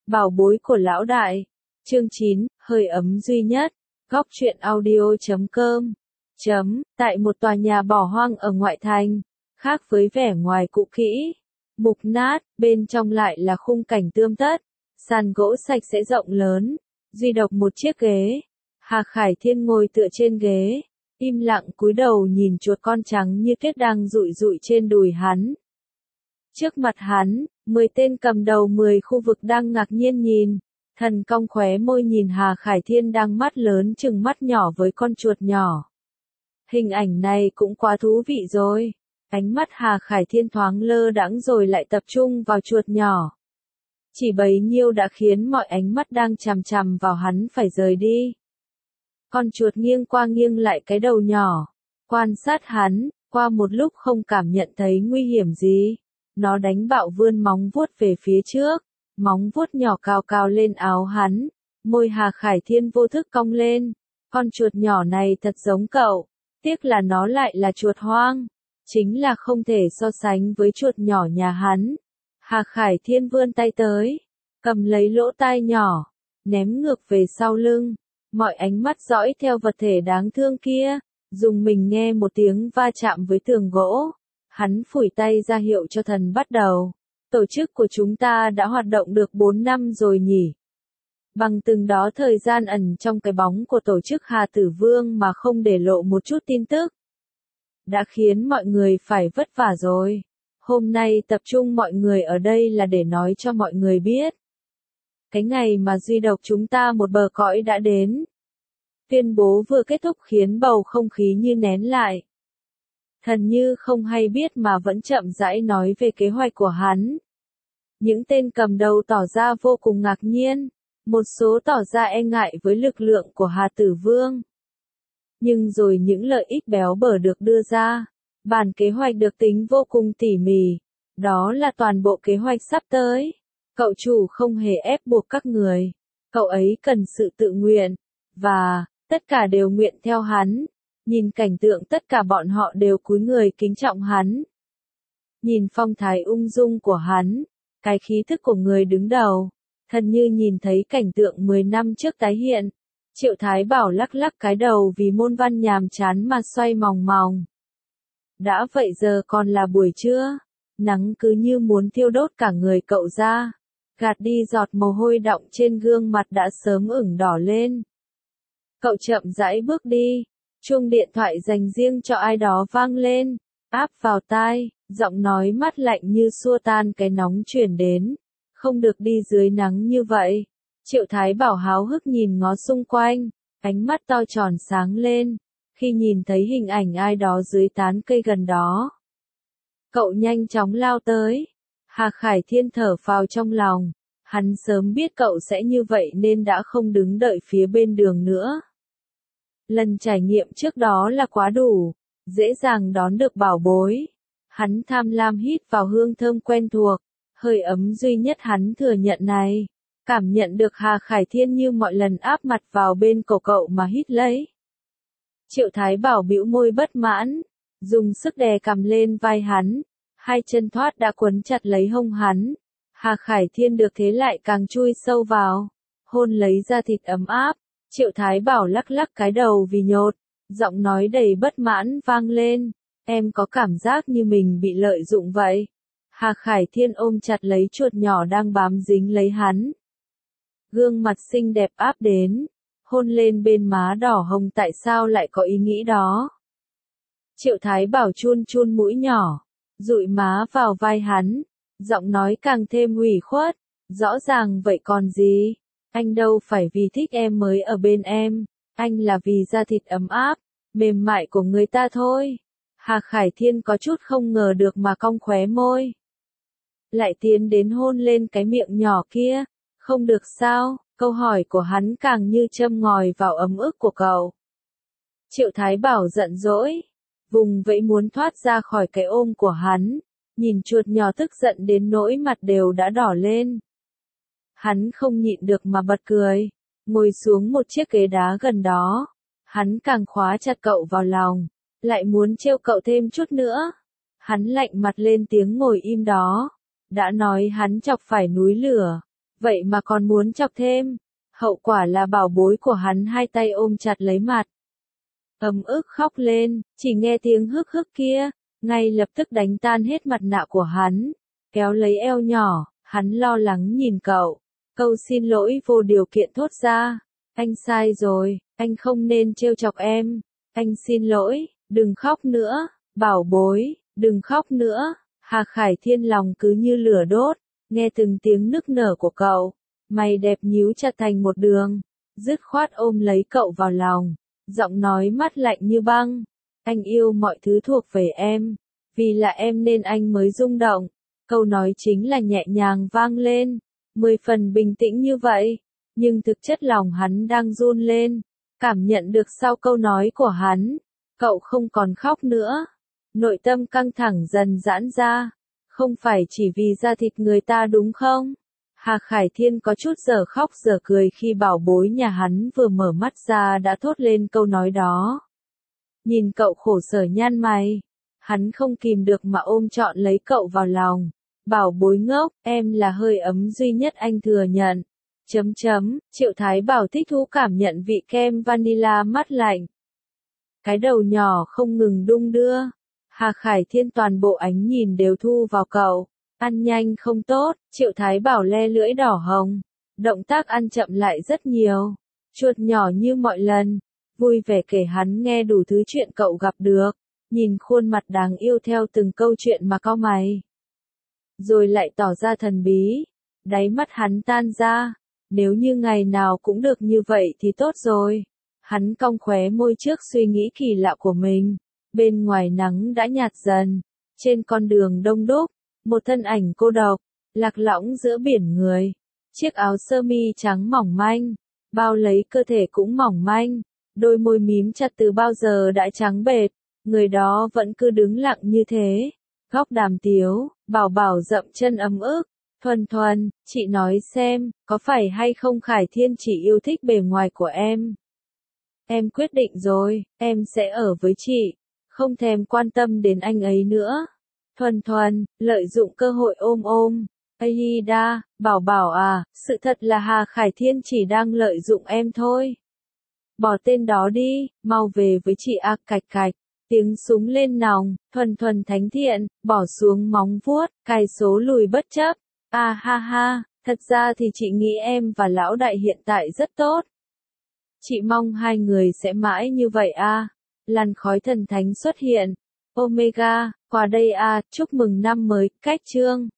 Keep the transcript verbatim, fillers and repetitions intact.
Bảo bối của lão đại. Chương chín, hơi ấm duy nhất. Góc truyện audio chấm com. Chấm, tại một tòa nhà bỏ hoang ở ngoại thành, khác với vẻ ngoài cũ kỹ, mục nát, bên trong lại là khung cảnh tươm tất, sàn gỗ sạch sẽ rộng lớn, duy độc một chiếc ghế. Hà Khải Thiên ngồi tựa trên ghế, im lặng cúi đầu nhìn chuột con trắng như tuyết đang rụi rụi trên đùi hắn. Trước mặt hắn, mười tên cầm đầu mười khu vực đang ngạc nhiên nhìn, thần cong khóe môi nhìn Hà Khải Thiên đang mắt lớn chừng mắt nhỏ với con chuột nhỏ. Hình ảnh này cũng quá thú vị rồi. Ánh mắt Hà Khải Thiên thoáng lơ đãng rồi lại tập trung vào chuột nhỏ. Chỉ bấy nhiêu đã khiến mọi ánh mắt đang chằm chằm vào hắn phải rời đi. Con chuột nghiêng qua nghiêng lại cái đầu nhỏ, quan sát hắn, qua một lúc không cảm nhận thấy nguy hiểm gì. Nó đánh bạo vươn móng vuốt về phía trước, móng vuốt nhỏ cào cào lên áo hắn, môi Hà Khải Thiên vô thức cong lên. Con chuột nhỏ này thật giống cậu, tiếc là nó lại là chuột hoang, chính là không thể so sánh với chuột nhỏ nhà hắn. Hà Khải Thiên vươn tay tới, cầm lấy lỗ tai nhỏ, ném ngược về sau lưng, mọi ánh mắt dõi theo vật thể đáng thương kia, dùng mình nghe một tiếng va chạm với tường gỗ. Hắn phủi tay ra hiệu cho thần bắt đầu. Tổ chức của chúng ta đã hoạt động được bốn năm rồi nhỉ? Bằng từng đó thời gian ẩn trong cái bóng của tổ chức Hà Tử Vương mà không để lộ một chút tin tức. Đã khiến mọi người phải vất vả rồi. Hôm nay tập trung mọi người ở đây là để nói cho mọi người biết. Cái ngày mà duy độc chúng ta một bờ cõi đã đến. Tuyên bố vừa kết thúc khiến bầu không khí như nén lại. Thần như không hay biết mà vẫn chậm rãi nói về kế hoạch của hắn. Những tên cầm đầu tỏ ra vô cùng ngạc nhiên, một số tỏ ra e ngại với lực lượng của Hà Tử Vương. Nhưng rồi những lợi ích béo bở được đưa ra, bản kế hoạch được tính vô cùng tỉ mỉ, đó là toàn bộ kế hoạch sắp tới. Cậu chủ không hề ép buộc các người, cậu ấy cần sự tự nguyện, và tất cả đều nguyện theo hắn. Nhìn cảnh tượng tất cả bọn họ đều cúi người kính trọng hắn. Nhìn phong thái ung dung của hắn, cái khí thức của người đứng đầu, thần như nhìn thấy cảnh tượng mười năm trước tái hiện. Triệu Thái Bảo lắc lắc cái đầu vì môn văn nhàm chán mà xoay mòng mòng. Đã vậy giờ còn là buổi trưa, nắng cứ như muốn thiêu đốt cả người cậu ra, gạt đi giọt mồ hôi đọng trên gương mặt đã sớm ửng đỏ lên. Cậu chậm rãi bước đi. Chuông điện thoại dành riêng cho ai đó vang lên, áp vào tai, giọng nói mát lạnh như xua tan cái nóng truyền đến. Không được đi dưới nắng như vậy. Triệu Thái Bảo háo hức nhìn ngó xung quanh, ánh mắt to tròn sáng lên, khi nhìn thấy hình ảnh ai đó dưới tán cây gần đó. Cậu nhanh chóng lao tới. Hà Khải Thiên thở phào trong lòng, hắn sớm biết cậu sẽ như vậy nên đã không đứng đợi phía bên đường nữa. Lần trải nghiệm trước đó là quá đủ, dễ dàng đón được bảo bối. Hắn tham lam hít vào hương thơm quen thuộc, hơi ấm duy nhất hắn thừa nhận này. Cảm nhận được Hà Khải Thiên như mọi lần áp mặt vào bên cổ cậu mà hít lấy. Triệu Thái Bảo bĩu môi bất mãn, dùng sức đè cằm lên vai hắn, hai chân thoát đã quấn chặt lấy hông hắn. Hà Khải Thiên được thế lại càng chui sâu vào, hôn lấy da thịt ấm áp. Triệu Thái Bảo lắc lắc cái đầu vì nhột, giọng nói đầy bất mãn vang lên, em có cảm giác như mình bị lợi dụng vậy. Hà Khải Thiên ôm chặt lấy chuột nhỏ đang bám dính lấy hắn. Gương mặt xinh đẹp áp đến, hôn lên bên má đỏ hồng. Tại sao lại có ý nghĩ đó? Triệu Thái Bảo chun chun mũi nhỏ, dụi má vào vai hắn, giọng nói càng thêm ủy khuất, rõ ràng vậy còn gì? Anh đâu phải vì thích em mới ở bên em, anh là vì da thịt ấm áp, mềm mại của người ta thôi. Hà Khải Thiên có chút không ngờ được mà cong khóe môi. Lại tiến đến hôn lên cái miệng nhỏ kia, không được sao, câu hỏi của hắn càng như châm ngòi vào ấm ức của cậu. Triệu Thái Bảo giận dỗi, vùng vẫy muốn thoát ra khỏi cái ôm của hắn, nhìn chuột nhỏ tức giận đến nỗi mặt đều đã đỏ lên. Hắn không nhịn được mà bật cười, ngồi xuống một chiếc ghế đá gần đó. Hắn càng khóa chặt cậu vào lòng, lại muốn trêu cậu thêm chút nữa. Hắn lạnh mặt lên tiếng ngồi im đó. Đã nói hắn chọc phải núi lửa, vậy mà còn muốn chọc thêm. Hậu quả là bảo bối của hắn hai tay ôm chặt lấy mặt. Ấm ức khóc lên, chỉ nghe tiếng hức hức kia, ngay lập tức đánh tan hết mặt nạ của hắn, kéo lấy eo nhỏ, hắn lo lắng nhìn cậu. Câu xin lỗi vô điều kiện thốt ra, anh sai rồi, anh không nên trêu chọc em, anh xin lỗi, đừng khóc nữa, bảo bối, đừng khóc nữa. Hà Khải Thiên lòng cứ như lửa đốt, nghe từng tiếng nức nở của cậu, mày đẹp nhíu chặt thành một đường, dứt khoát ôm lấy cậu vào lòng, giọng nói mát lạnh như băng, anh yêu mọi thứ thuộc về em, vì là em nên anh mới rung động. Câu nói chính là nhẹ nhàng vang lên, mười phần bình tĩnh như vậy, nhưng thực chất lòng hắn đang run lên, cảm nhận được sau câu nói của hắn, cậu không còn khóc nữa, nội tâm căng thẳng dần giãn ra, không phải chỉ vì da thịt người ta đúng không? Hà Khải Thiên có chút giờ khóc giờ cười khi bảo bối nhà hắn vừa mở mắt ra đã thốt lên câu nói đó. Nhìn cậu khổ sở nhăn mày, hắn không kìm được mà ôm trọn lấy cậu vào lòng. Bảo bối ngốc, em là hơi ấm duy nhất anh thừa nhận. Chấm chấm, Triệu Thái Bảo thích thú cảm nhận vị kem vanilla mát lạnh. Cái đầu nhỏ không ngừng đung đưa. Hà Khải Thiên toàn bộ ánh nhìn đều thu vào cậu. Ăn nhanh không tốt, Triệu Thái Bảo le lưỡi đỏ hồng. Động tác ăn chậm lại rất nhiều. Chuột nhỏ như mọi lần. Vui vẻ kể hắn nghe đủ thứ chuyện cậu gặp được. Nhìn khuôn mặt đáng yêu theo từng câu chuyện mà cau mày. Rồi lại tỏ ra thần bí. Đáy mắt hắn tan ra. Nếu như ngày nào cũng được như vậy thì tốt rồi. Hắn cong khóe môi trước suy nghĩ kỳ lạ của mình. Bên ngoài nắng đã nhạt dần. Trên con đường đông đúc, một thân ảnh cô độc, lạc lõng giữa biển người. Chiếc áo sơ mi trắng mỏng manh, bao lấy cơ thể cũng mỏng manh. Đôi môi mím chặt từ bao giờ đã trắng bệt. Người đó vẫn cứ đứng lặng như thế. Góc đàm tiếu, Bảo Bảo dậm chân ấm ức. Thuần Thuần, chị nói xem, có phải hay không Khải Thiên chỉ yêu thích bề ngoài của em? Em quyết định rồi, em sẽ ở với chị, không thèm quan tâm đến anh ấy nữa. Thuần Thuần, lợi dụng cơ hội ôm ôm. Aida, Bảo Bảo à, sự thật là Hà Khải Thiên chỉ đang lợi dụng em thôi. Bỏ tên đó đi, mau về với chị a cạch cạch. Tiếng súng lên nòng, Thuần Thuần thánh thiện, bỏ xuống móng vuốt, cài số lùi bất chấp. À ha ha, thật ra thì chị nghĩ em và lão đại hiện tại rất tốt. Chị mong hai người sẽ mãi như vậy a. Làn khói thần thánh xuất hiện. Omega, qua đây a, chúc mừng năm mới, cách chương.